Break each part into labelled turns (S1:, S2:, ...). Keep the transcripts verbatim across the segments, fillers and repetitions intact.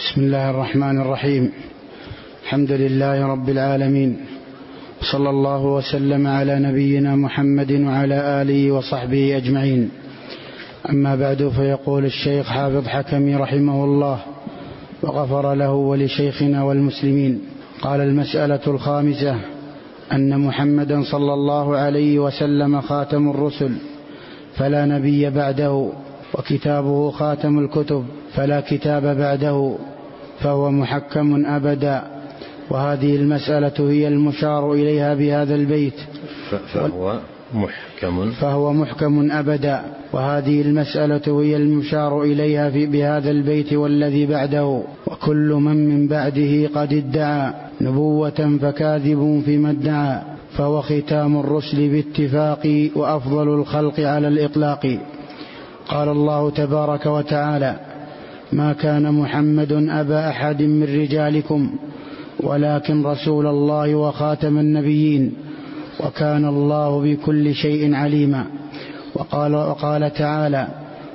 S1: بسم الله الرحمن الرحيم. الحمد لله رب العالمين، صلى الله وسلم على نبينا محمد وعلى آله وصحبه أجمعين. أما بعد، فيقول الشيخ حافظ حكمي رحمه الله وغفر له ولشيخنا والمسلمين: قال: المسألة الخامسة أن محمدا صلى الله عليه وسلم خاتم الرسل فلا نبي بعده، وكتابه خاتم الكتب فلا كتاب بعده، فهو محكم أبدا. وهذه المسألة هي المشار إليها بهذا البيت،
S2: فهو محكم
S1: فهو محكم أبدا. وهذه المسألة هي المشار إليها في بهذا البيت والذي بعده. وكل من من بعده قد ادعى نبوة فكاذب فيما ادعى، فهو ختام الرسل باتفاق وأفضل الخلق على الإطلاق. قال الله تبارك وتعالى: ما كان محمد أبا أحد من رجالكم ولكن رسول الله وخاتم النبيين وكان الله بكل شيء عليما. وقال, وقال تعالى: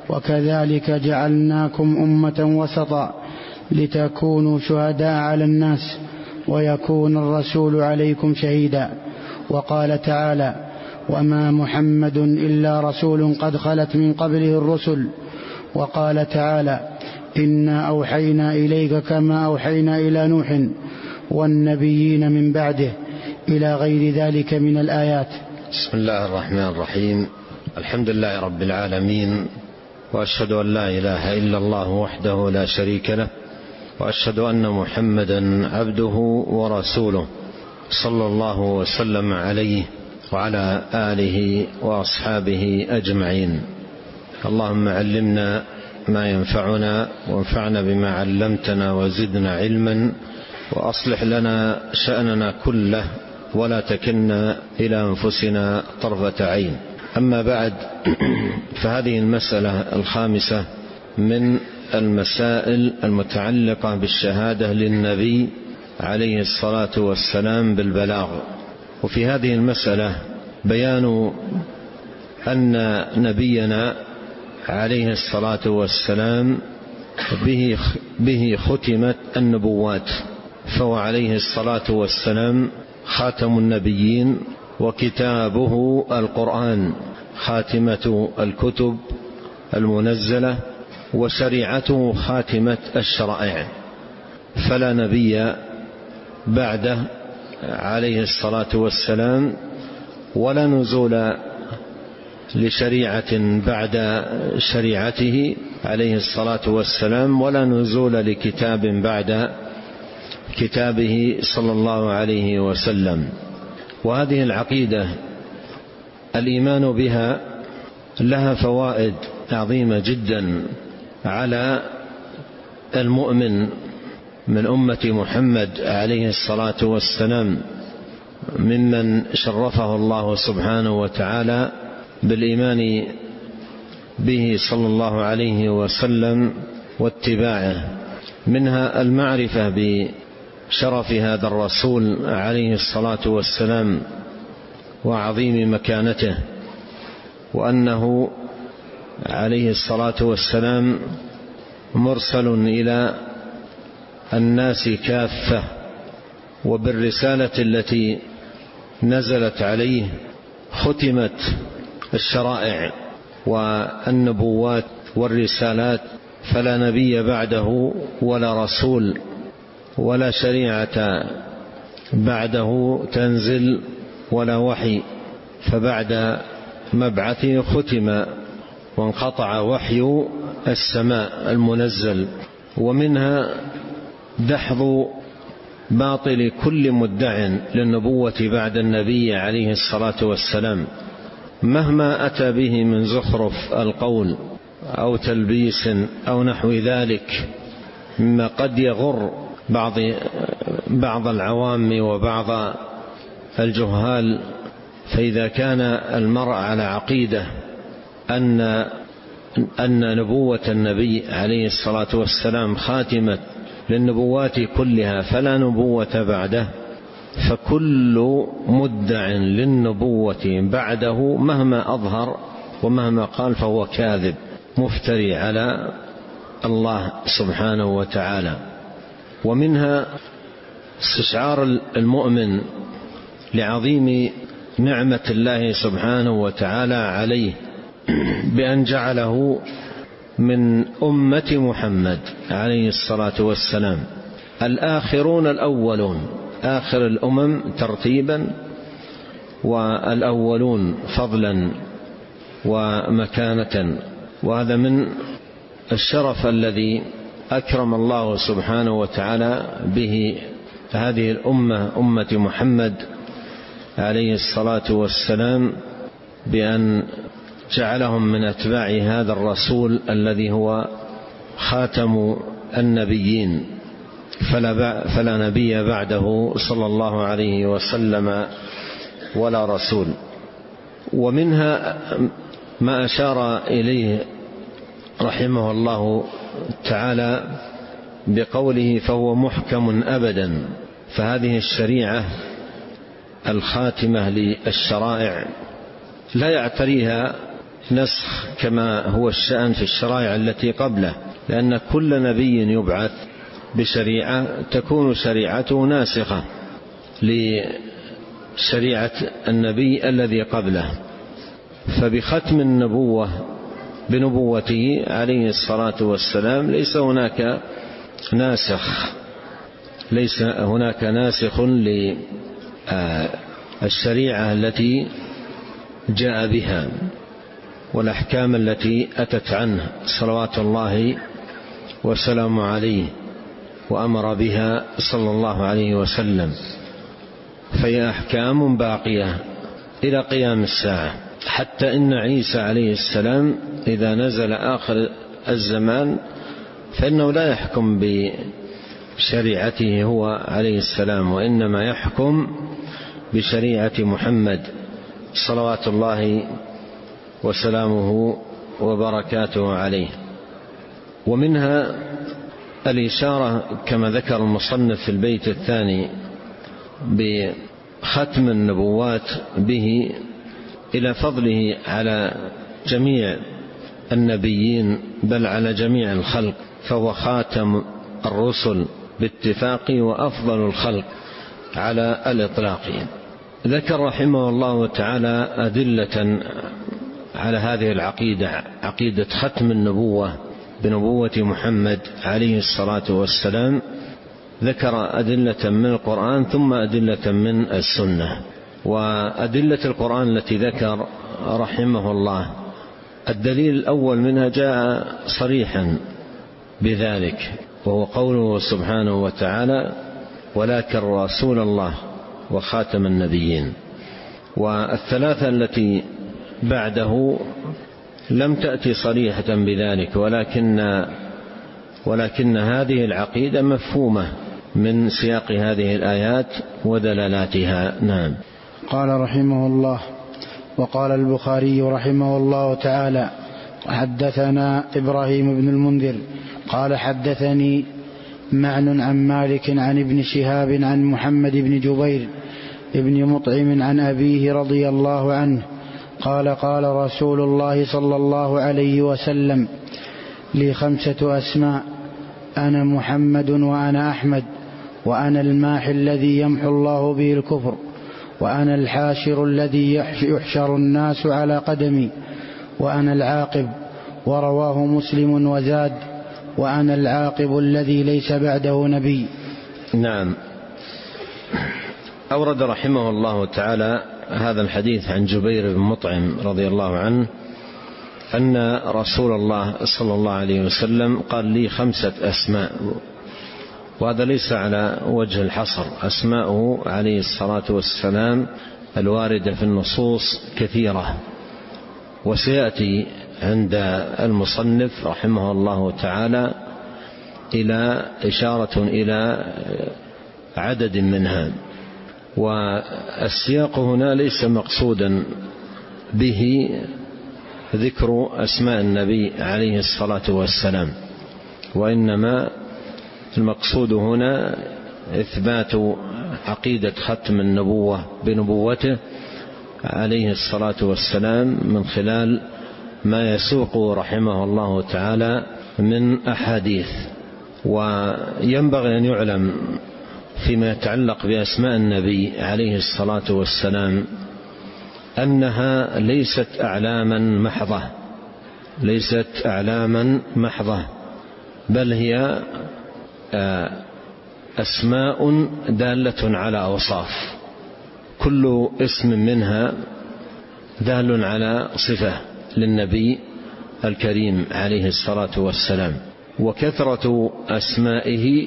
S1: وكذلك جعلناكم أمة وسطا لتكونوا شهداء على الناس ويكون الرسول عليكم شهيدا. وقال تعالى: وما محمد إلا رسول قد خلت من قبله الرسل. وقال تعالى: إنا أوحينا إليك كما أوحينا إلى نوح والنبيين من بعده، إلى غير ذلك من الآيات.
S2: بسم الله الرحمن الرحيم. الحمد لله رب العالمين، وأشهد أن لا إله إلا الله وحده لا شريك له، وأشهد أن محمدا عبده ورسوله، صلى الله وسلم عليه وعلى آله وأصحابه أجمعين. اللهم علمنا ما ينفعنا وانفعنا بما علمتنا وزدنا علما، وأصلح لنا شأننا كله ولا تكلنا إلى أنفسنا طرفة عين. أما بعد، فهذه المسألة الخامسة من المسائل المتعلقة بالشهادة للنبي عليه الصلاة والسلام بالبلاغ. وفي هذه المسألة بيان أن نبينا عليه الصلاة والسلام به, به ختمت النبوات، فهو عليه الصلاة والسلام خاتم النبيين، وكتابه القرآن خاتمة الكتب المنزلة، وشريعته خاتمة الشرائع، فلا نبي بعده عليه الصلاة والسلام، ولا نزول لشريعة بعد شريعته عليه الصلاة والسلام، ولا نزول لكتاب بعد كتابه صلى الله عليه وسلم. وهذه العقيدة الإيمان بها لها فوائد عظيمة جدا على المؤمن من أمة محمد عليه الصلاة والسلام، ممن شرفه الله سبحانه وتعالى بالإيمان به صلى الله عليه وسلم واتباعه. منها المعرفة بشرف هذا الرسول عليه الصلاة والسلام وعظيم مكانته، وأنه عليه الصلاة والسلام مرسل إلى الناس كافة، وبالرسالة التي نزلت عليه ختمت الشرائع والنبوات والرسالات، فلا نبي بعده ولا رسول ولا شريعة بعده تنزل ولا وحي، فبعد مبعثه ختم وانقطع وحي السماء المنزل. ومنها دحض باطل كل مدع للنبوة بعد النبي عليه الصلاة والسلام، مهما أتى به من زخرف القول أو تلبيس أو نحو ذلك، مما قد يغر بعض بعض العوام وبعض الجهال. فإذا كان المرء على عقيدة أن أن نبوة النبي عليه الصلاة والسلام خاتمة للنبوات كلها فلا نبوة بعده، فكل مدع للنبوة بعده مهما أظهر ومهما قال فهو كاذب مفتري على الله سبحانه وتعالى. ومنها استشعار المؤمن لعظيم نعمة الله سبحانه وتعالى عليه بأن جعله من أمة محمد عليه الصلاة والسلام الآخرون الأولون، آخر الأمم ترتيبا والأولون فضلا ومكانة. وهذا من الشرف الذي أكرم الله سبحانه وتعالى به هذه الأمة، أمة محمد عليه الصلاة والسلام، بأن جعلهم من أتباع هذا الرسول الذي هو خاتم النبيين، فلا, فلا نبي بعده صلى الله عليه وسلم ولا رسول. ومنها ما أشار إليه رحمه الله تعالى بقوله فهو محكم أبدا، فهذه الشريعة الخاتمة للشرائع لا يعتريها نسخ كما هو الشأن في الشرائع التي قبله، لأن كل نبي يبعث بشريعة تكون شريعته ناسخة لشريعة النبي الذي قبله. فبختم النبوة بنبوته عليه الصلاة والسلام ليس هناك ناسخ، ليس هناك ناسخ للشريعة التي جاء بها والأحكام التي أتت عنه صلوات الله وسلامه عليه وأمر بها صلى الله عليه وسلم، فهي أحكام باقية إلى قيام الساعة. حتى إن عيسى عليه السلام إذا نزل آخر الزمان فإنه لا يحكم بشريعته هو عليه السلام، وإنما يحكم بشريعة محمد صلوات الله وسلامه وبركاته عليه. ومنها الإشارة كما ذكر المصنف في البيت الثاني بختم النبوات به إلى فضله على جميع النبيين بل على جميع الخلق، فهو خاتم الرسل باتفاق وأفضل الخلق على الإطلاق. ذكر رحمه الله تعالى أدلة على هذه العقيدة، عقيدة ختم النبوة بنبوة محمد عليه الصلاة والسلام. ذكر أدلة من القرآن ثم أدلة من السنة. وأدلة القرآن التي ذكر رحمه الله الدليل الأول منها جاء صريحا بذلك، وهو قوله سبحانه وتعالى ولكن رسول الله وخاتم النبيين. والثلاثة التي بعده لم تأتي صريحة بذلك، ولكن ولكن هذه العقيدة مفهومة من سياق هذه الآيات ودلالاتها. نعم.
S1: قال رحمه الله: وقال البخاري رحمه الله تعالى: حدثنا إبراهيم بن المنذر قال حدثني معن عن مالك عن ابن شهاب عن محمد بن جبير ابن مطعم عن أبيه رضي الله عنه قال: قال رسول الله صلى الله عليه وسلم: لي خمسة أسماء، أنا محمد وأنا أحمد، وأنا الماحي الذي يمحو الله به الكفر، وأنا الحاشر الذي يحشر الناس على قدمي، وأنا العاقب. ورواه مسلم وزاد: وأنا العاقب الذي ليس بعده نبي.
S2: نعم. أورد رحمه الله تعالى هذا الحديث عن جبير بن مطعم رضي الله عنه أن رسول الله صلى الله عليه وسلم قال: لي خمسة أسماء. وهذا ليس على وجه الحصر، أسماؤه عليه الصلاة والسلام الواردة في النصوص كثيرة، وسيأتي عند المصنف رحمه الله تعالى إلى إشارة إلى عدد منها. والسياق هنا ليس مقصودا به ذكر أسماء النبي عليه الصلاة والسلام، وإنما المقصود هنا إثبات عقيدة ختم النبوة بنبوته عليه الصلاة والسلام من خلال ما يسوق رحمه الله تعالى من أحاديث وينبغي أن يعلم فيما يتعلق بأسماء النبي عليه الصلاة والسلام أنها ليست أعلاما محضة، ليست أعلاما محضة، بل هي أسماء دالة على أوصاف، كل اسم منها دال على صفة للنبي الكريم عليه الصلاة والسلام. وكثرة أسمائه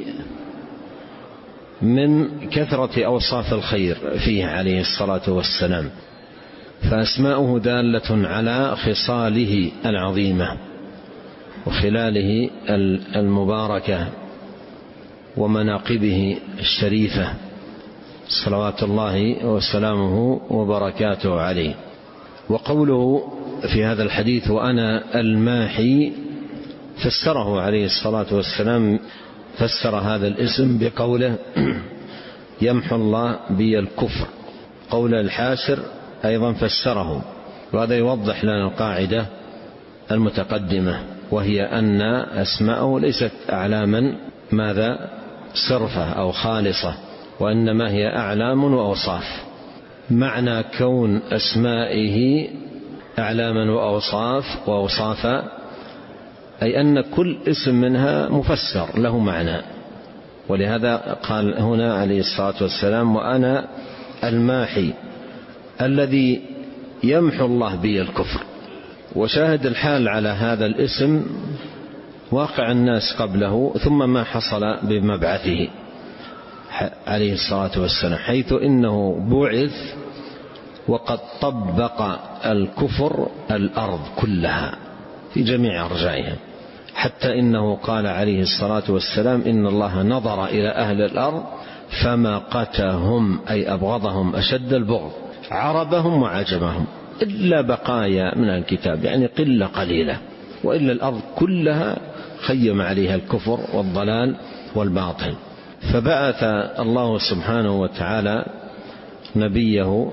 S2: من كثرة أوصاف الخير فيه عليه الصلاة والسلام، فأسماؤه دالة على خصاله العظيمة وخلاله المباركة ومناقبه الشريفة صلوات الله وسلامه وبركاته عليه. وقوله في هذا الحديث وأنا الماحي، فسره عليه الصلاة والسلام، فسر هذا الاسم بقوله يمحو الله بي الكفر. قول الحاشر أيضا فسره، وهذا يوضح لنا القاعدة المتقدمة، وهي أن أسماءه ليست أعلاما ماذا صرفة أو خالصة، وإنما هي أعلام وأوصاف. معنى كون أسمائه أعلاما وأوصاف وأوصافا أي أن كل اسم منها مفسر له معنى، ولهذا قال هنا عليه الصلاة والسلام وأنا الماحي الذي يمحو الله بي الكفر. وشاهد الحال على هذا الاسم واقع الناس قبله ثم ما حصل بمبعثه عليه الصلاة والسلام، حيث إنه بعث وقد طبق الكفر الأرض كلها في جميع أرجائها، حتى إنه قال عليه الصلاة والسلام إن الله نظر إلى أهل الأرض فما قتهم أي أبغضهم أشد البغض، عربهم وعجمهم، إلا بقايا من الكتاب، يعني قلة قليلة، وإلا الأرض كلها خيم عليها الكفر والضلال والباطل. فبعث الله سبحانه وتعالى نبيه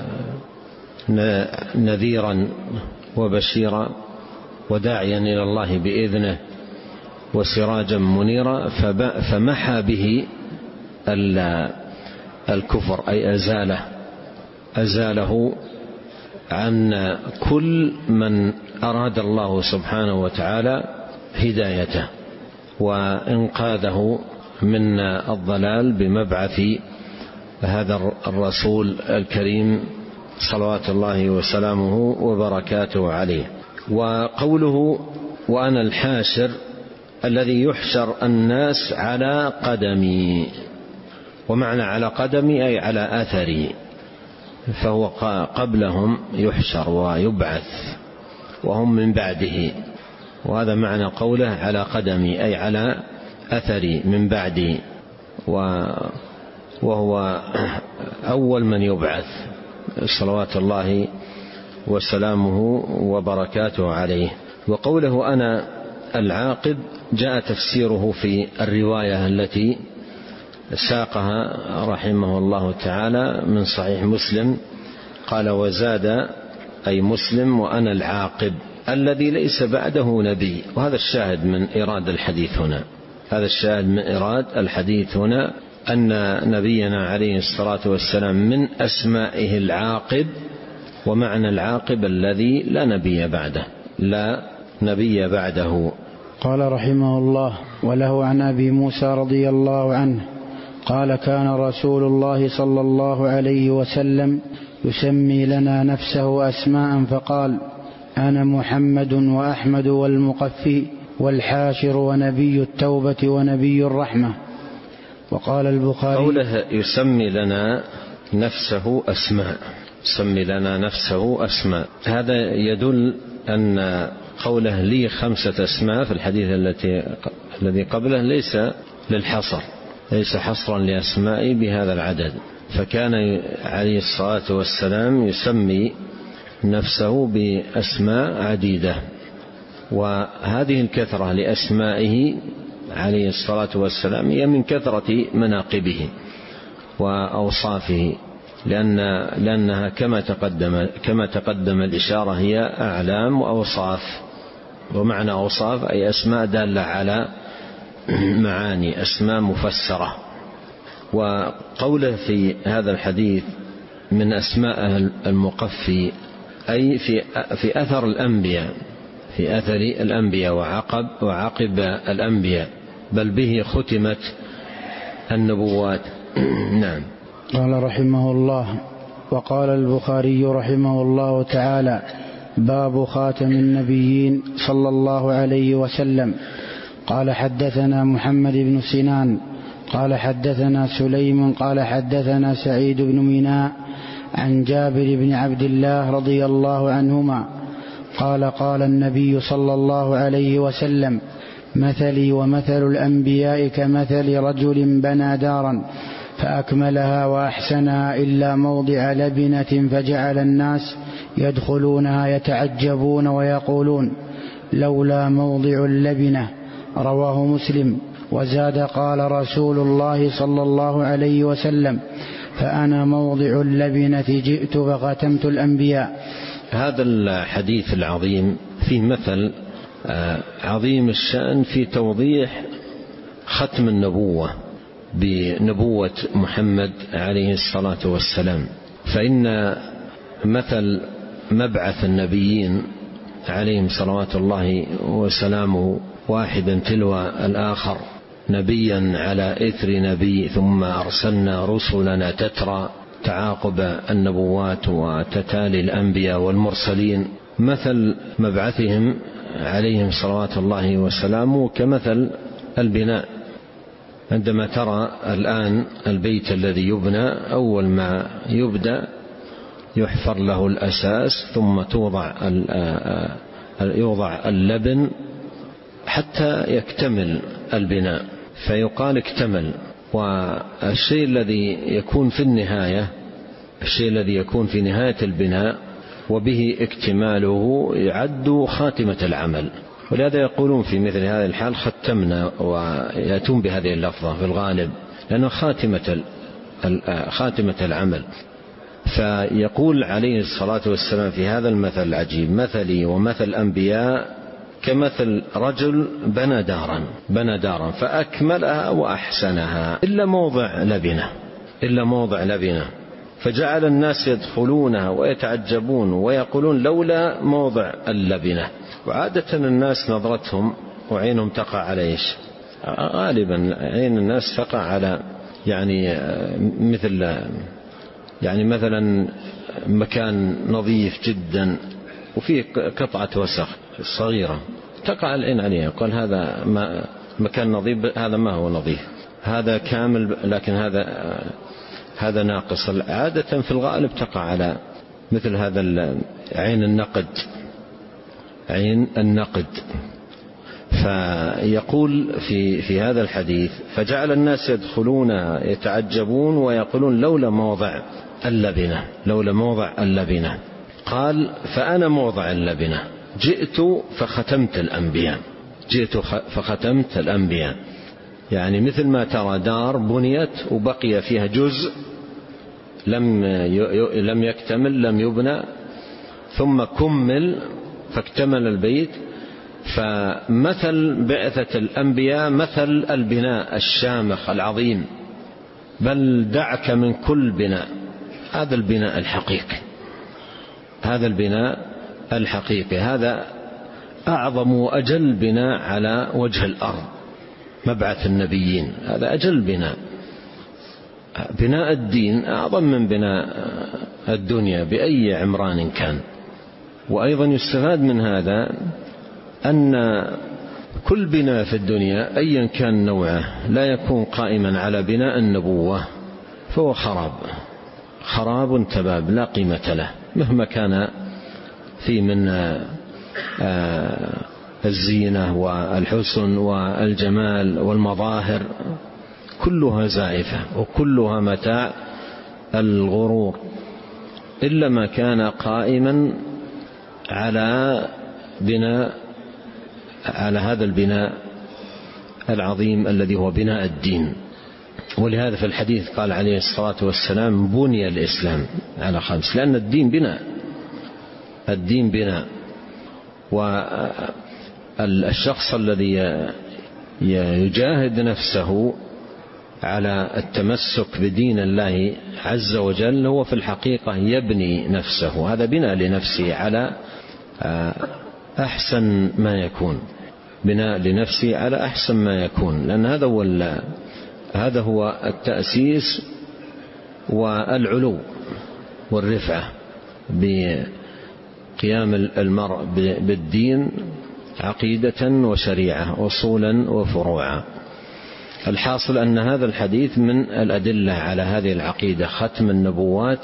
S2: نذيرا وبشيرا وداعيا إلى الله بإذنه وسراجا منيرا، فمحى به الكفر أي أزاله أزاله عن كل من أراد الله سبحانه وتعالى هدايته وإنقاذه من الضلال بمبعث هذا الرسول الكريم صلوات الله وسلامه وبركاته عليه. وقوله وأنا الحاشر الذي يحشر الناس على قدمي، ومعنى على قدمي أي على أثري، فهو قبلهم يحشر ويبعث وهم من بعده، وهذا معنى قوله على قدمي أي على أثري من بعدي، وهو أول من يبعث صلوات الله وسلامه وبركاته عليه. وقوله أنا العاقب جاء تفسيره في الرواية التي ساقها رحمه الله تعالى من صحيح مسلم، قال وزاد أي مسلم وأنا العاقب الذي ليس بعده نبي. وهذا الشاهد من إيراد الحديث هنا، هذا الشاهد من إيراد الحديث هنا أن نبينا عليه الصلاة والسلام من أسمائه العاقب، ومعنى العاقب الذي لا نبي بعده، لا نبي بعده.
S1: قال رحمه الله وله عن أبي موسى رضي الله عنه قال كان رسول الله صلى الله عليه وسلم يسمي لنا نفسه أسماء فقال أنا محمد وأحمد والمقفي والحاشر ونبي التوبة ونبي الرحمة. وقال البخاري
S2: قوله يسمي لنا نفسه أسماء، يسمي لنا نفسه أسماء، هذا يدل أن قوله لي خمسة أسماء في الحديث التي الذي قبله ليس للحصر، ليس حصرا لأسماء بهذا العدد، فكان عليه الصلاة والسلام يسمي نفسه بأسماء عديدة. وهذه الكثرة لأسمائه عليه الصلاة والسلام هي من كثرة مناقبه وأوصافه، لأن لأنها كما تقدم كما تقدم الإشارة هي أعلام وأوصاف، ومعنى أوصاف أي أسماء دالة على معاني، أسماء مفسرة. وقوله في هذا الحديث من أسماء المقفي أي في في أثر الأنبياء، في أثر الأنبياء وعقب وعقب الأنبياء، بل به ختمت النبوات. نعم.
S1: قال رحمه الله: وقال البخاري رحمه الله تعالى: باب خاتم النبيين صلى الله عليه وسلم. قال حدثنا محمد بن سنان قال حدثنا سليم قال حدثنا سعيد بن ميناء عن جابر بن عبد الله رضي الله عنهما قال قال النبي صلى الله عليه وسلم: مثلي ومثل الأنبياء كمثل رجل بنى دارا فأكملها وأحسنها إلا موضع لبنة فجعل الناس يدخلونها يتعجبون ويقولون: لولا موضع اللبنة. رواه مسلم. وزاد: قال رسول الله صلى الله عليه وسلم: فأنا موضع اللبنة جئت فختمت الأنبياء.
S2: هذا الحديث العظيم فيه مثل عظيم الشأن في توضيح ختم النبوة بنبوة محمد عليه الصلاة والسلام. فإن مثل مبعث النبيين عليهم صلوات الله وسلامه واحدا تلو الآخر، نبيا على إثر نبي، ثم أرسلنا رسلنا تترى، تعاقب النبوات وتتالي الأنبياء والمرسلين. مثل مبعثهم عليهم صلوات الله وسلامه كمثل البناء. عندما ترى الآن البيت الذي يبنى، أول ما يبدأ يحفر له الأساس، ثم توضع يوضع اللبن حتى يكتمل البناء، فيقال اكتمل. والشيء الذي يكون في النهاية، الشيء الذي يكون في نهاية البناء وبه اكتماله يعد خاتمة العمل. ولهذا يقولون في مثل هذه الحال ختمنا، ويأتون بهذه اللفظة في الغالب لأنه خاتمة خاتمة العمل. فيقول عليه الصلاة والسلام في هذا المثل العجيب: مثلي ومثل الأنبياء كمثل رجل بنى دارا بنى دارا فأكملها وأحسنها إلا موضع لبنة إلا موضع لبنة فجعل الناس يدخلونها ويتعجبون ويقولون: لولا موضع اللبنة. وعادة الناس نظرتهم وعينهم تقع على إيش؟ غالبا عين الناس تقع على يعني مثل يعني مثلا مكان نظيف جدا وفيه قطعة وسخ صغيرة، تقع العين عليها، قال هذا ما مكان نظيف، هذا ما هو نظيف، هذا كامل، لكن هذا هذا ناقص. عادة في الغالب تقع على مثل هذا عين النقد عين النقد. فيقول في في هذا الحديث: فجعل الناس يدخلون يتعجبون ويقولون: لولا موضع اللبنة لولا موضع اللبنة. قال: فأنا موضع اللبنة، جئت فختمت الأنبياء جئت فختمت الأنبياء. يعني مثل ما ترى دار بنيت وبقي فيها جزء لم لم يكتمل، لم يبنى، ثم كمل فاكتمل البيت. فمثل بعثة الأنبياء مثل البناء الشامخ العظيم، بل دعك من كل بناء. هذا البناء الحقيقي هذا البناء الحقيقي هذا أعظم وأجل بناء على وجه الأرض. مبعث النبيين هذا أجل بناء. بناء الدين أعظم من بناء الدنيا بأي عمران كان. وأيضا يستفاد من هذا أن كل بناء في الدنيا أيا كان نوعه لا يكون قائما على بناء النبوة، فهو خراب خراب تباب لا قيمة له، مهما كان في من الزينة والحسن والجمال والمظاهر، كلها زائفة وكلها متاع الغرور، إلا ما كان قائما على بناء على هذا البناء العظيم الذي هو بناء الدين. ولهذا في الحديث قال عليه الصلاة والسلام: بني الإسلام على خمس، لأن الدين بناء الدين بناء. والشخص الذي يجاهد نفسه على التمسك بدين الله عز وجل هو في الحقيقة يبني نفسه، هذا بناء لنفسه على أحسن ما يكون، بناء لنفسه على أحسن ما يكون، لأن هذا هو هذا هو التأسيس والعلو والرفعة بقيام المرء بالدين عقيدة وشريعة أصولا وفروعا. الحاصل أن هذا الحديث من الأدلة على هذه العقيدة، ختم النبوات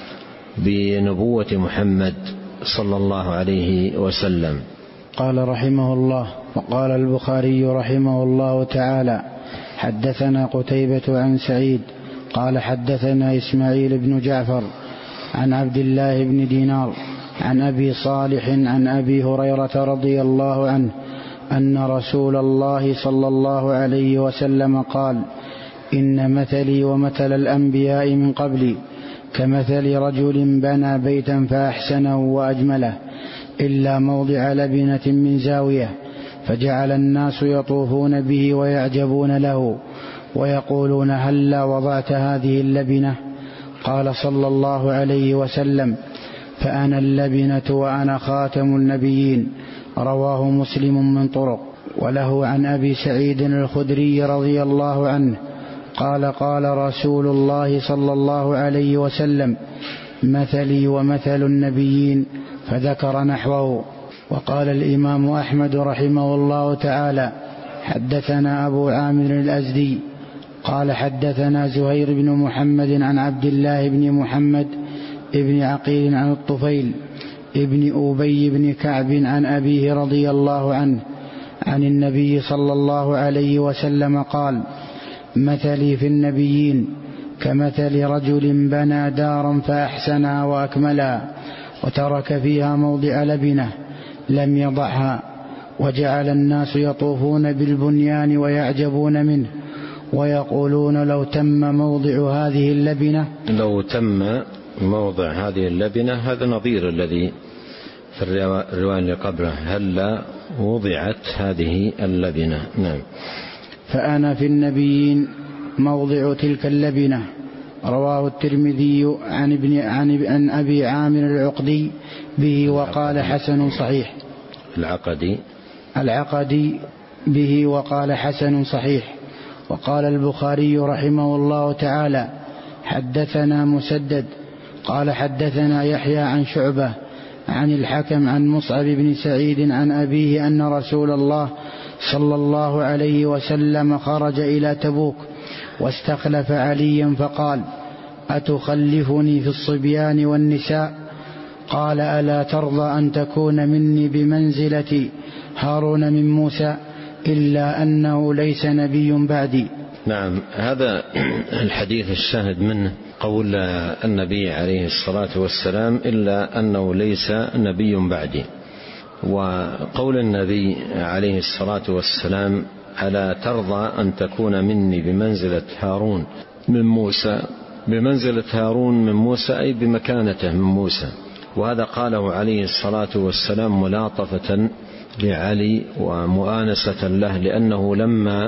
S2: بنبوة محمد صلى الله عليه وسلم.
S1: قال رحمه الله: وقال البخاري رحمه الله تعالى: حدثنا قتيبة عن سعيد قال حدثنا إسماعيل بن جعفر عن عبد الله بن دينار عن أبي صالح عن أبي هريرة رضي الله عنه أن رسول الله صلى الله عليه وسلم قال: إن مثلي ومثل الأنبياء من قبلي كمثل رجل بنى بيتا فأحسنه وأجمله إلا موضع لبنة من زاوية، فجعل الناس يطوفون به ويعجبون له ويقولون: هلا وضعت هذه اللبنة؟ قال صلى الله عليه وسلم: فأنا اللبنة وأنا خاتم النبيين. رواه مسلم من طرق. وله عن أبي سعيد الخدري رضي الله عنه قال: قال رسول الله صلى الله عليه وسلم: مثلي ومثل النبيين، فذكر نحوه. وقال الإمام أحمد رحمه الله تعالى: حدثنا أبو عامر الأزدي قال حدثنا زهير بن محمد عن عبد الله بن محمد ابن عقيل عن الطفيل ابن أبي بن كعب عن أبيه رضي الله عنه عن النبي صلى الله عليه وسلم قال: مثلي في النبيين كمثل رجل بنى دارا فأحسنها وأكملها وترك فيها موضع لبنة لم يضعها، وجعل الناس يطوفون بالبنيان ويعجبون منه ويقولون: لو تم موضع هذه اللبنة
S2: لو تم موضع هذه اللبنة. هذا نظير الذي في الرواية اللي قبله: هلا وضعت هذه اللبنة. نعم.
S1: فأنا في النبيين موضع تلك اللبنة. رواه الترمذي عن ابن عن, عن أبي عامر العقدي به وقال حسن صحيح.
S2: العقدي
S1: العقدي به وقال حسن صحيح. وقال البخاري رحمه الله تعالى: حدثنا مسدد قال حدثنا يحيى عن شعبة عن الحكم عن مصعب بن سعيد عن أبيه أن رسول الله صلى الله عليه وسلم خرج إلى تبوك واستخلف عليا فقال: أتخلفني في الصبيان والنساء؟ قال: ألا ترضى أن تكون مني بمنزلة هارون من موسى إلا أنه ليس نبي بعدي.
S2: نعم. هذا الحديث الشاهد منه قول النبي عليه الصلاة والسلام: إلا أنه ليس نبي بعدي. وقول النبي عليه الصلاة والسلام: ألا ترضى أن تكون مني بمنزلة هارون من موسى، بمنزلة هارون من موسى أي بمكانته من موسى. وهذا قاله عليه الصلاة والسلام ملاطفة لعلي ومؤانسة له، لأنه لما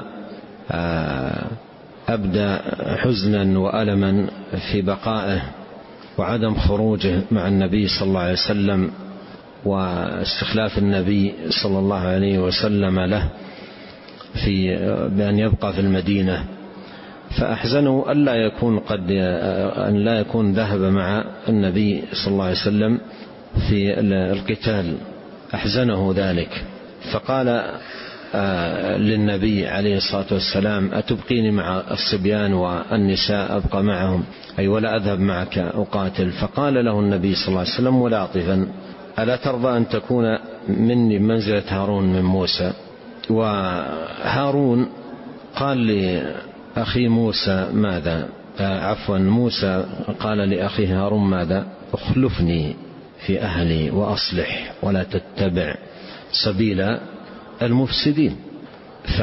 S2: أبدى حزنا وألما في بقائه وعدم خروجه مع النبي صلى الله عليه وسلم واستخلاف النبي صلى الله عليه وسلم له في بأن يبقى في المدينة، فأحزنه أن لا يكون قد أن لا يكون ذهب مع النبي صلى الله عليه وسلم في القتال، أحزنه ذلك. فقال للنبي عليه الصلاة والسلام: أتبقيني مع الصبيان والنساء أبقى معهم، أي ولا أذهب معك أقاتل؟ فقال له النبي صلى الله عليه وسلم ملاطفا: ألا ترضى أن تكون مني بمنزلة هارون من موسى؟ وهارون قال لأخي موسى ماذا؟ عفوا موسى قال لأخيه هارون ماذا؟ اخلفني في أهلي وأصلح ولا تتبع سبيل المفسدين. ف...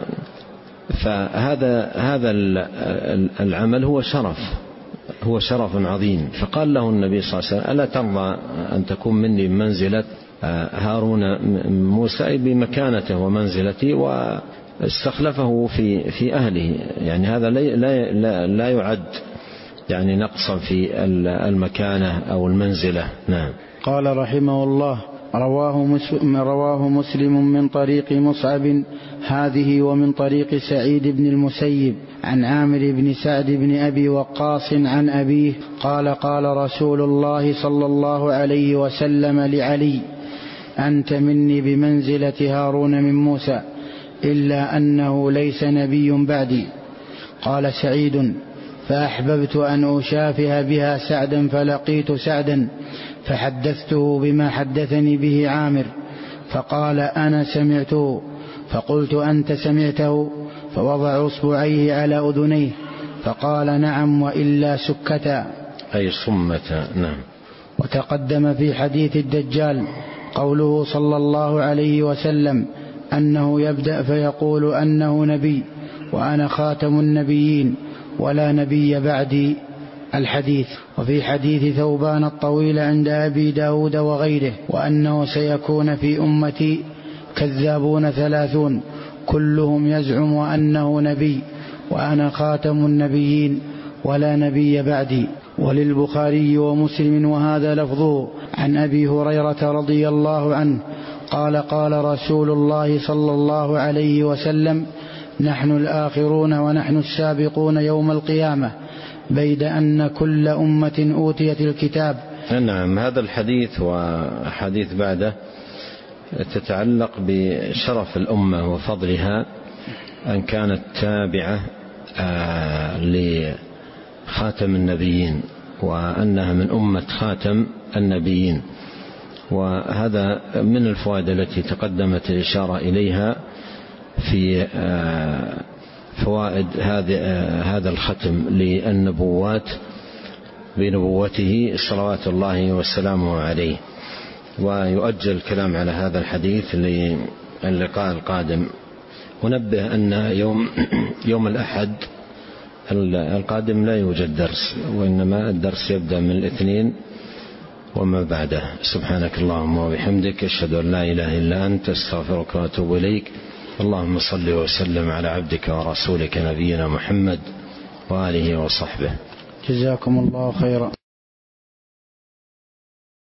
S2: فهذا هذا العمل هو شرف هو شرف عظيم. فقال له النبي صلى الله عليه وسلم: ألا ترضى أن تكون مني بمنزلة هارون موسى، أي بمكانته ومنزلتي، استخلفه في في أهله، يعني هذا لا لا لا يعد يعني نقصا في المكانة أو المنزلة. نعم.
S1: قال رحمه الله: رواه مسلم, رواه مسلم من طريق مصعب هذه ومن طريق سعيد بن المسيب عن عامر بن سعد بن أبي وقاص عن أبيه قال: قال رسول الله صلى الله عليه وسلم لعلي: أنت مني بمنزلة هارون من موسى، إلا أنه ليس نبي بعدي. قال سعيد: فأحببت أن أشافه بها سعدا، فلقيت سعدا فحدثته بما حدثني به عامر، فقال: أنا سمعته. فقلت: أنت سمعته؟ فوضع أصبعيه على أذنيه فقال: نعم، وإلا سكتا،
S2: أي صمتا. نعم.
S1: وتقدم في حديث الدجال قوله صلى الله عليه وسلم أنه يبدأ فيقول أنه نبي وأنا خاتم النبيين ولا نبي بعدي، الحديث. وفي حديث ثوبان الطويل عند أبي داود وغيره: وأنه سيكون في أمتي كذابون ثلاثون كلهم يزعم أنه نبي وأنا خاتم النبيين ولا نبي بعدي. وللبخاري ومسلم وهذا لفظه عن أبي هريرة رضي الله عنه قال: قال رسول الله صلى الله عليه وسلم: نحن الآخرون ونحن السابقون يوم القيامة، بيد أن كل أمة أوتيت الكتاب.
S2: نعم. هذا الحديث وحديث بعده تتعلق بشرف الأمة وفضلها أن كانت تابعة لخاتم النبيين، وأنها من أمة خاتم النبيين. وهذا من الفوائد التي تقدمت الإشارة إليها في فوائد هذا الختم للنبوات بنبوته صلوات الله وسلامه عليه. ويؤجل الكلام على هذا الحديث للقاء القادم. ونبه أن يوم يوم الأحد القادم لا يوجد درس، وإنما الدرس يبدأ من الاثنين وما بعده. سبحانك اللهم وبحمدك، أشهد أن لا إله إلا أنت، استغفرك وأتوب إليك. اللهم صل وسلم على عبدك ورسولك نبينا محمد وآله وصحبه.
S1: جزاكم الله خيرا.